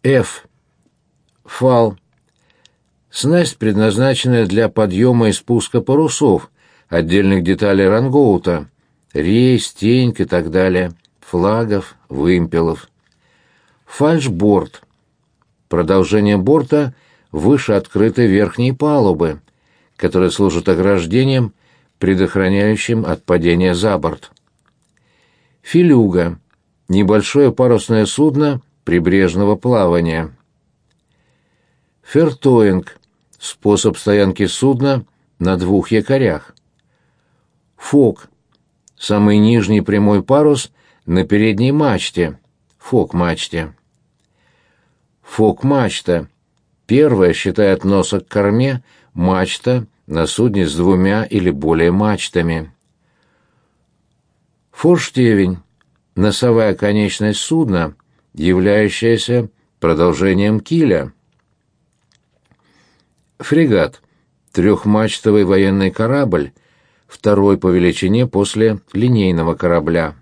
F. Фал. Снасть, предназначенная для подъема и спуска парусов, отдельных деталей рангоута, рейс, теньк и так далее, флагов, вымпелов. Фальшборд. Продолжение борта выше открытой верхней палубы, которая служит ограждением, предохраняющим от падения за борт. Филюга. Небольшое парусное судно прибрежного плавания. Фертоинг. Способ стоянки судна на двух якорях. Фок. Самый нижний прямой парус на передней мачте, фок-мачте. Фок-мачта. Первая, считая от носа к корме, мачта на судне с двумя или более мачтами. Форштевень. Носовая конечность судна, являющаяся продолжением киля. Фрегат. Трехмачтовый военный корабль, второй по величине после линейного корабля.